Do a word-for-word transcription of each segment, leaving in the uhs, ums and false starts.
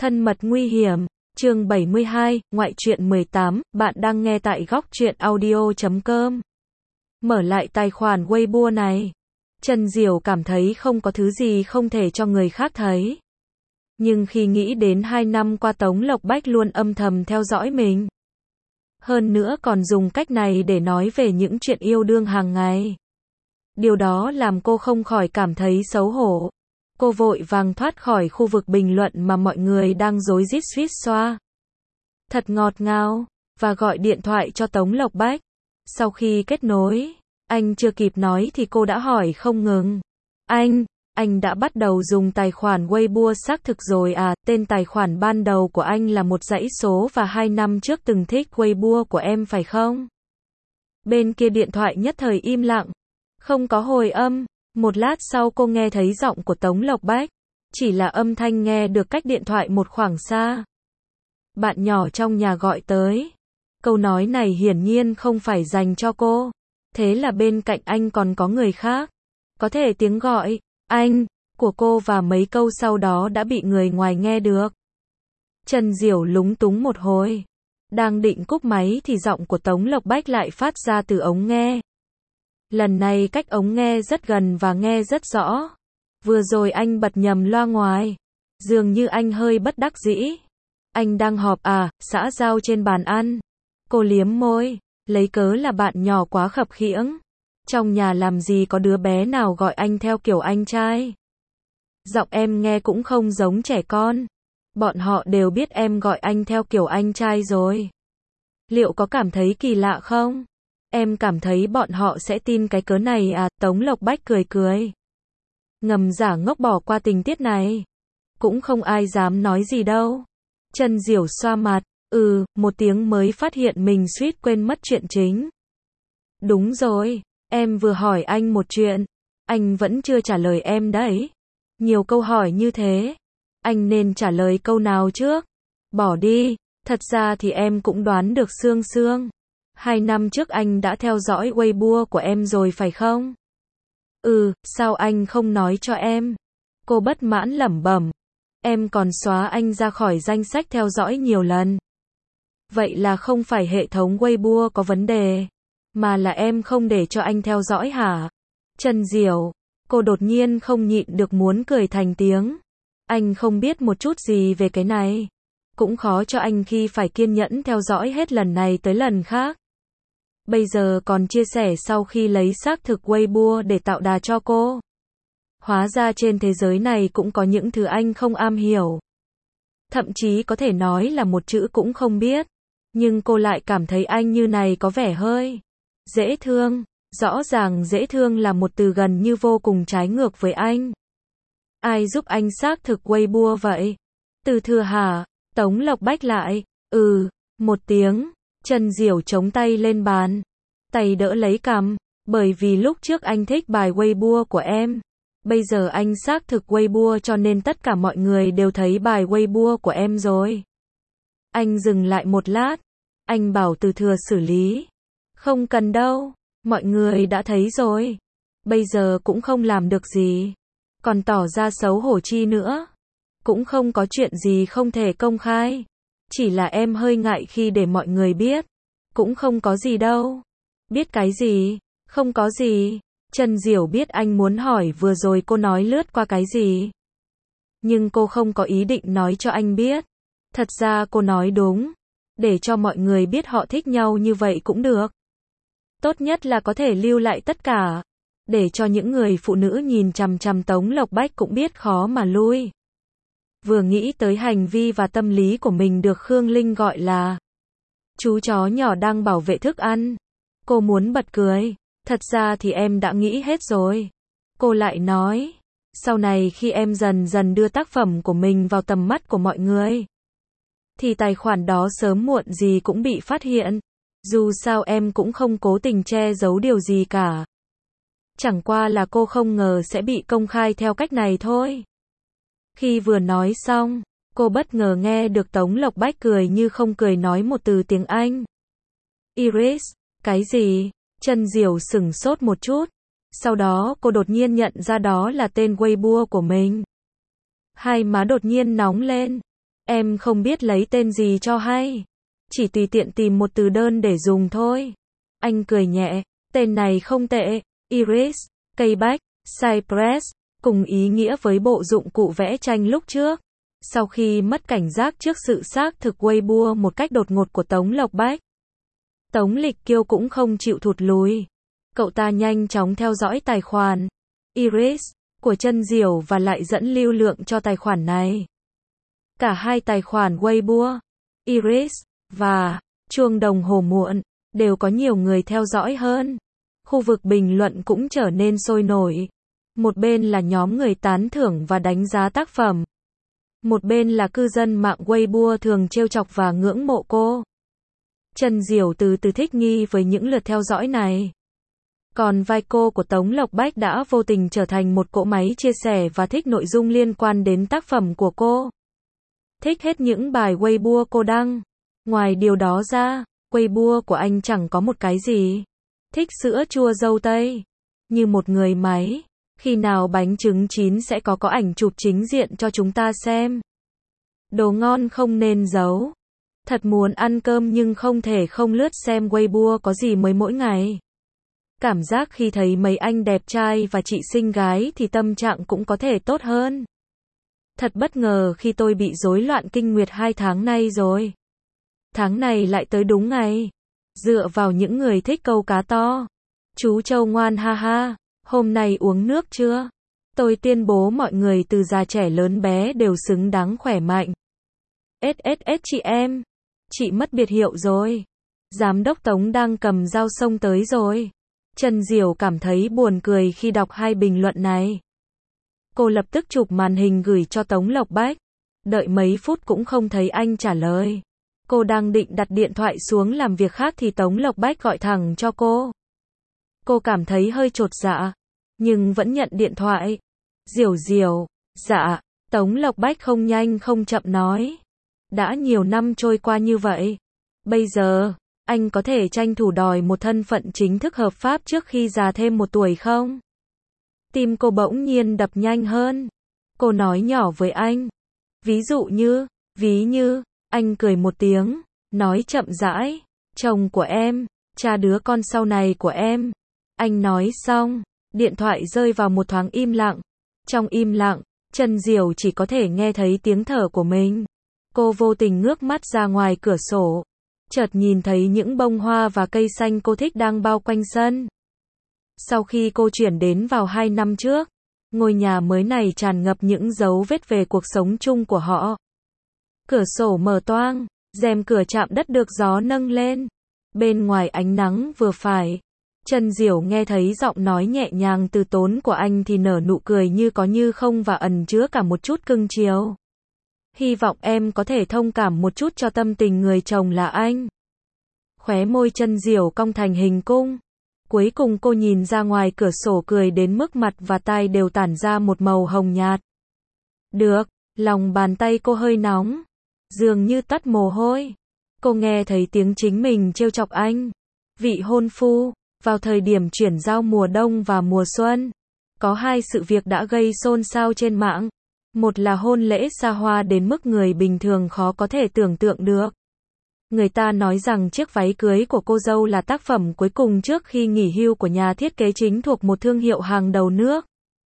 Thân mật nguy hiểm, chương bảy mươi hai, ngoại truyện mười tám, bạn đang nghe tại góc truyện audio chấm com. Mở lại tài khoản Weibo này. Trần Diểu cảm thấy không có thứ gì không thể cho người khác thấy. Nhưng khi nghĩ đến hai năm qua Tống Lộc Bách luôn âm thầm theo dõi mình. Hơn nữa còn dùng cách này để nói về những chuyện yêu đương hàng ngày. Điều đó làm cô không khỏi cảm thấy xấu hổ. Cô vội vàng thoát khỏi khu vực bình luận mà mọi người đang rối rít suýt xoa. Thật ngọt ngào, và gọi điện thoại cho Tống Lộc Bách. Sau khi kết nối, anh chưa kịp nói thì cô đã hỏi không ngừng. Anh, anh đã bắt đầu dùng tài khoản Weibo xác thực rồi à? Tên tài khoản ban đầu của anh là một dãy số và hai năm trước từng thích Weibo của em phải không? Bên kia điện thoại nhất thời im lặng, không có hồi âm. Một lát sau cô nghe thấy giọng của Tống Lộc Bách, chỉ là âm thanh nghe được cách điện thoại một khoảng xa. Bạn nhỏ trong nhà gọi tới. Câu nói này hiển nhiên không phải dành cho cô. Thế là bên cạnh anh còn có người khác. Có thể tiếng gọi, anh, của cô và mấy câu sau đó đã bị người ngoài nghe được. Trần Diểu lúng túng một hồi. Đang định cúp máy thì giọng của Tống Lộc Bách lại phát ra từ ống nghe. Lần này cách ống nghe rất gần và nghe rất rõ. Vừa rồi anh bật nhầm loa ngoài. Dường như anh hơi bất đắc dĩ. Anh đang họp à, xã giao trên bàn ăn. Cô liếm môi, lấy cớ là bạn nhỏ quá khập khiễng. Trong nhà làm gì có đứa bé nào gọi anh theo kiểu anh trai. Giọng em nghe cũng không giống trẻ con. Bọn họ đều biết em gọi anh theo kiểu anh trai rồi. Liệu có cảm thấy kỳ lạ không? Em cảm thấy bọn họ sẽ tin cái cớ này à? Tống Lộc Bách cười cười. Ngầm giả ngốc bỏ qua tình tiết này. Cũng không ai dám nói gì đâu. Trần Diểu xoa mặt. Ừ, một tiếng mới phát hiện mình suýt quên mất chuyện chính. Đúng rồi, em vừa hỏi anh một chuyện. Anh vẫn chưa trả lời em đấy. Nhiều câu hỏi như thế. Anh nên trả lời câu nào trước? Bỏ đi, thật ra thì em cũng đoán được sương sương. Hai năm trước anh đã theo dõi Weibo của em rồi phải không? Ừ, sao anh không nói cho em? Cô bất mãn lẩm bẩm. Em còn xóa anh ra khỏi danh sách theo dõi nhiều lần. Vậy là không phải hệ thống Weibo có vấn đề, mà là em không để cho anh theo dõi hả? Trần Diểu, cô đột nhiên không nhịn được muốn cười thành tiếng. Anh không biết một chút gì về cái này. Cũng khó cho anh khi phải kiên nhẫn theo dõi hết lần này tới lần khác. Bây giờ còn chia sẻ sau khi lấy xác thực Weibo để tạo đà cho cô. Hóa ra trên thế giới này cũng có những thứ anh không am hiểu. Thậm chí có thể nói là một chữ cũng không biết. Nhưng cô lại cảm thấy anh như này có vẻ hơi dễ thương. Rõ ràng dễ thương là một từ gần như vô cùng trái ngược với anh. Ai giúp anh xác thực Weibo vậy? Từ thừa hả? Tống Lộc Bách lại. Ừ, một tiếng. Trần Diểu chống tay lên bàn. Tay đỡ lấy cằm. Bởi vì lúc trước anh thích bài Weibo của em. Bây giờ anh xác thực Weibo cho nên tất cả mọi người đều thấy bài Weibo của em rồi. Anh dừng lại một lát. Anh bảo từ thừa xử lý. Không cần đâu. Mọi người đã thấy rồi. Bây giờ cũng không làm được gì. Còn tỏ ra xấu hổ chi nữa. Cũng không có chuyện gì không thể công khai. Chỉ là em hơi ngại khi để mọi người biết. Cũng không có gì đâu. Biết cái gì? Không có gì. Trần Diểu biết anh muốn hỏi vừa rồi cô nói lướt qua cái gì. Nhưng cô không có ý định nói cho anh biết. Thật ra cô nói đúng. Để cho mọi người biết họ thích nhau như vậy cũng được. Tốt nhất là có thể lưu lại tất cả. Để cho những người phụ nữ nhìn chằm chằm Tống Lộc Bách cũng biết khó mà lui. Vừa nghĩ tới hành vi và tâm lý của mình được Khương Linh gọi là chú chó nhỏ đang bảo vệ thức ăn. Cô muốn bật cười. Thật ra thì em đã nghĩ hết rồi. Cô lại nói. Sau này khi em dần dần đưa tác phẩm của mình vào tầm mắt của mọi người. Thì tài khoản đó sớm muộn gì cũng bị phát hiện. Dù sao em cũng không cố tình che giấu điều gì cả. Chẳng qua là cô không ngờ sẽ bị công khai theo cách này thôi. Khi vừa nói xong, cô bất ngờ nghe được Tống Lộc Bách cười như không cười nói một từ tiếng Anh. Iris, cái gì? Trần Diểu sửng sốt một chút. Sau đó cô đột nhiên nhận ra đó là tên Weibo của mình. Hai má đột nhiên nóng lên. Em không biết lấy tên gì cho hay. Chỉ tùy tiện tìm một từ đơn để dùng thôi. Anh cười nhẹ, tên này không tệ. Iris, cây bách, Cypress, cùng ý nghĩa với bộ dụng cụ vẽ tranh lúc trước. Sau khi mất cảnh giác trước sự xác thực Weibo một cách đột ngột của Tống Lộc Bách, Tống Lịch Kiêu cũng không chịu thụt lùi. Cậu ta nhanh chóng theo dõi tài khoản Iris của Chân Diểu và lại dẫn lưu lượng cho tài khoản này. Cả hai tài khoản Weibo, Iris và chuông đồng hồ muộn đều có nhiều người theo dõi hơn. Khu vực bình luận cũng trở nên sôi nổi. Một bên là nhóm người tán thưởng và đánh giá tác phẩm. Một bên là cư dân mạng Weibo thường trêu chọc và ngưỡng mộ cô. Chân Diểu từ từ thích nghi với những lượt theo dõi này. Còn vai cô của Tống Lộc Bách đã vô tình trở thành một cỗ máy chia sẻ và thích nội dung liên quan đến tác phẩm của cô. Thích hết những bài Weibo cô đăng. Ngoài điều đó ra, Weibo của anh chẳng có một cái gì. Thích sữa chua dâu tây. Như một người máy. Khi nào bánh trứng chín sẽ có có ảnh chụp chính diện cho chúng ta xem. Đồ ngon không nên giấu. Thật muốn ăn cơm nhưng không thể không lướt xem Weibo có gì mới mỗi ngày. Cảm giác khi thấy mấy anh đẹp trai và chị xinh gái thì tâm trạng cũng có thể tốt hơn. Thật bất ngờ khi tôi bị rối loạn kinh nguyệt hai tháng nay rồi. Tháng này lại tới đúng ngày. Dựa vào những người thích câu cá to. Chú Châu ngoan ha ha. Hôm nay uống nước chưa? Tôi tuyên bố mọi người từ già trẻ lớn bé đều xứng đáng khỏe mạnh. ét ét ét chị em. Chị mất biệt hiệu rồi. Giám đốc Tống đang cầm dao xông tới rồi. Chân Diểu cảm thấy buồn cười khi đọc hai bình luận này. Cô lập tức chụp màn hình gửi cho Tống Lộc Bách. Đợi mấy phút cũng không thấy anh trả lời. Cô đang định đặt điện thoại xuống làm việc khác thì Tống Lộc Bách gọi thẳng cho cô. Cô cảm thấy hơi chột dạ, nhưng vẫn nhận điện thoại. Diểu Diểu, dạ, Tống Lộc Bách không nhanh không chậm nói. Đã nhiều năm trôi qua như vậy. Bây giờ, anh có thể tranh thủ đòi một thân phận chính thức hợp pháp trước khi già thêm một tuổi không? Tim cô bỗng nhiên đập nhanh hơn. Cô nói nhỏ với anh. Ví dụ như, ví như, anh cười một tiếng, nói chậm rãi. Chồng của em, cha đứa con sau này của em. Anh nói xong, điện thoại rơi vào một thoáng im lặng. Trong im lặng, Chân Diểu chỉ có thể nghe thấy tiếng thở của mình. Cô vô tình ngước mắt ra ngoài cửa sổ. Chợt nhìn thấy những bông hoa và cây xanh cô thích đang bao quanh sân. Sau khi cô chuyển đến vào hai năm trước, ngôi nhà mới này tràn ngập những dấu vết về cuộc sống chung của họ. Cửa sổ mở toang, rèm cửa chạm đất được gió nâng lên. Bên ngoài ánh nắng vừa phải. Chân Diểu nghe thấy giọng nói nhẹ nhàng từ tốn của anh thì nở nụ cười như có như không và ẩn chứa cả một chút cưng chiều. Hy vọng em có thể thông cảm một chút cho tâm tình người chồng là anh. Khóe môi Chân Diểu cong thành hình cung. Cuối cùng cô nhìn ra ngoài cửa sổ cười đến mức mặt và tai đều tản ra một màu hồng nhạt. Được, lòng bàn tay cô hơi nóng. Dường như toát mồ hôi. Cô nghe thấy tiếng chính mình trêu chọc anh. Vị hôn phu, vào thời điểm chuyển giao mùa đông và mùa xuân. Có hai sự việc đã gây xôn xao trên mạng. Một là hôn lễ xa hoa đến mức người bình thường khó có thể tưởng tượng được. Người ta nói rằng chiếc váy cưới của cô dâu là tác phẩm cuối cùng trước khi nghỉ hưu của nhà thiết kế chính thuộc một thương hiệu hàng đầu nước.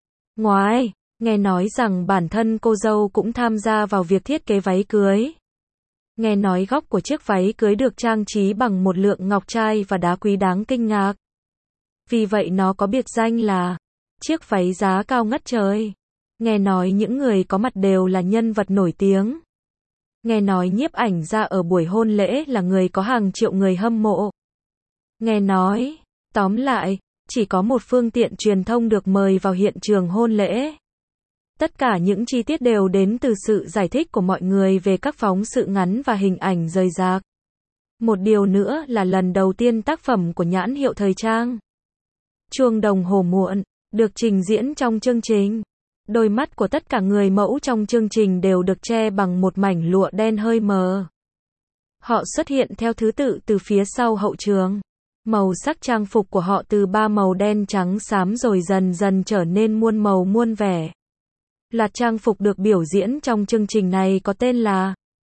Ngoài, nghe nói rằng bản thân cô dâu cũng tham gia vào việc thiết kế váy cưới. Nghe nói góc của chiếc váy cưới được trang trí bằng một lượng ngọc trai và đá quý đáng kinh ngạc. Vì vậy nó có biệt danh là chiếc váy giá cao ngất trời. Nghe nói những người có mặt đều là nhân vật nổi tiếng. Nghe nói nhiếp ảnh gia ở buổi hôn lễ là người có hàng triệu người hâm mộ. Nghe nói, tóm lại, chỉ có một phương tiện truyền thông được mời vào hiện trường hôn lễ. Tất cả những chi tiết đều đến từ sự giải thích của mọi người về các phóng sự ngắn và hình ảnh rời rạc. Một điều nữa là lần đầu tiên tác phẩm của nhãn hiệu thời trang Chuông đồng hồ muộn được trình diễn trong chương trình. Đôi mắt của tất cả người mẫu trong chương trình đều được che bằng một mảnh lụa đen hơi mờ. Họ xuất hiện theo thứ tự từ phía sau hậu trường. Màu sắc trang phục của họ từ ba màu đen trắng xám rồi dần dần trở nên muôn màu muôn vẻ. Loạt trang phục được biểu diễn trong chương trình này có tên là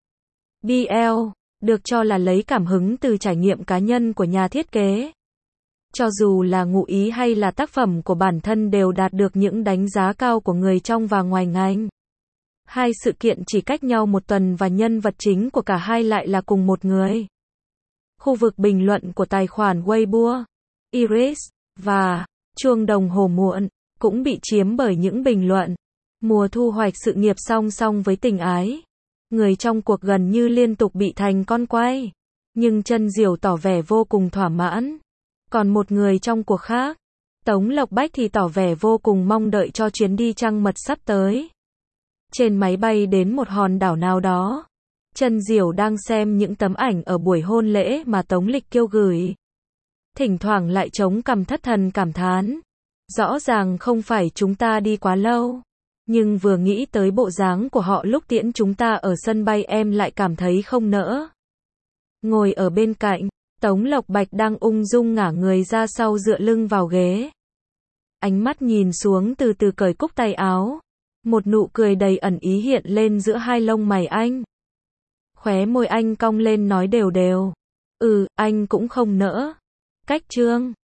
bê lờ, được cho là lấy cảm hứng từ trải nghiệm cá nhân của nhà thiết kế. Cho dù là ngụ ý hay là tác phẩm của bản thân đều đạt được những đánh giá cao của người trong và ngoài ngành. Hai sự kiện chỉ cách nhau một tuần và nhân vật chính của cả hai lại là cùng một người. Khu vực bình luận của tài khoản Weibo, Iris, và chuông đồng hồ muộn, cũng bị chiếm bởi những bình luận. Mùa thu hoạch sự nghiệp song song với tình ái. Người trong cuộc gần như liên tục bị thành con quay. Nhưng Chân Diều tỏ vẻ vô cùng thỏa mãn. Còn một người trong cuộc khác, Tống Lộc Bách thì tỏ vẻ vô cùng mong đợi cho chuyến đi trăng mật sắp tới. Trên máy bay đến một hòn đảo nào đó, Chân Diều đang xem những tấm ảnh ở buổi hôn lễ mà Tống Lịch Kiêu gửi. Thỉnh thoảng lại chống cằm thất thần cảm thán. Rõ ràng không phải chúng ta đi quá lâu. Nhưng vừa nghĩ tới bộ dáng của họ lúc tiễn chúng ta ở sân bay em lại cảm thấy không nỡ. Ngồi ở bên cạnh, Tống Lộc Bạch đang ung dung ngả người ra sau dựa lưng vào ghế. Ánh mắt nhìn xuống từ từ cởi cúc tay áo. Một nụ cười đầy ẩn ý hiện lên giữa hai lông mày anh. Khóe môi anh cong lên nói đều đều. Ừ, anh cũng không nỡ. Cách Trương.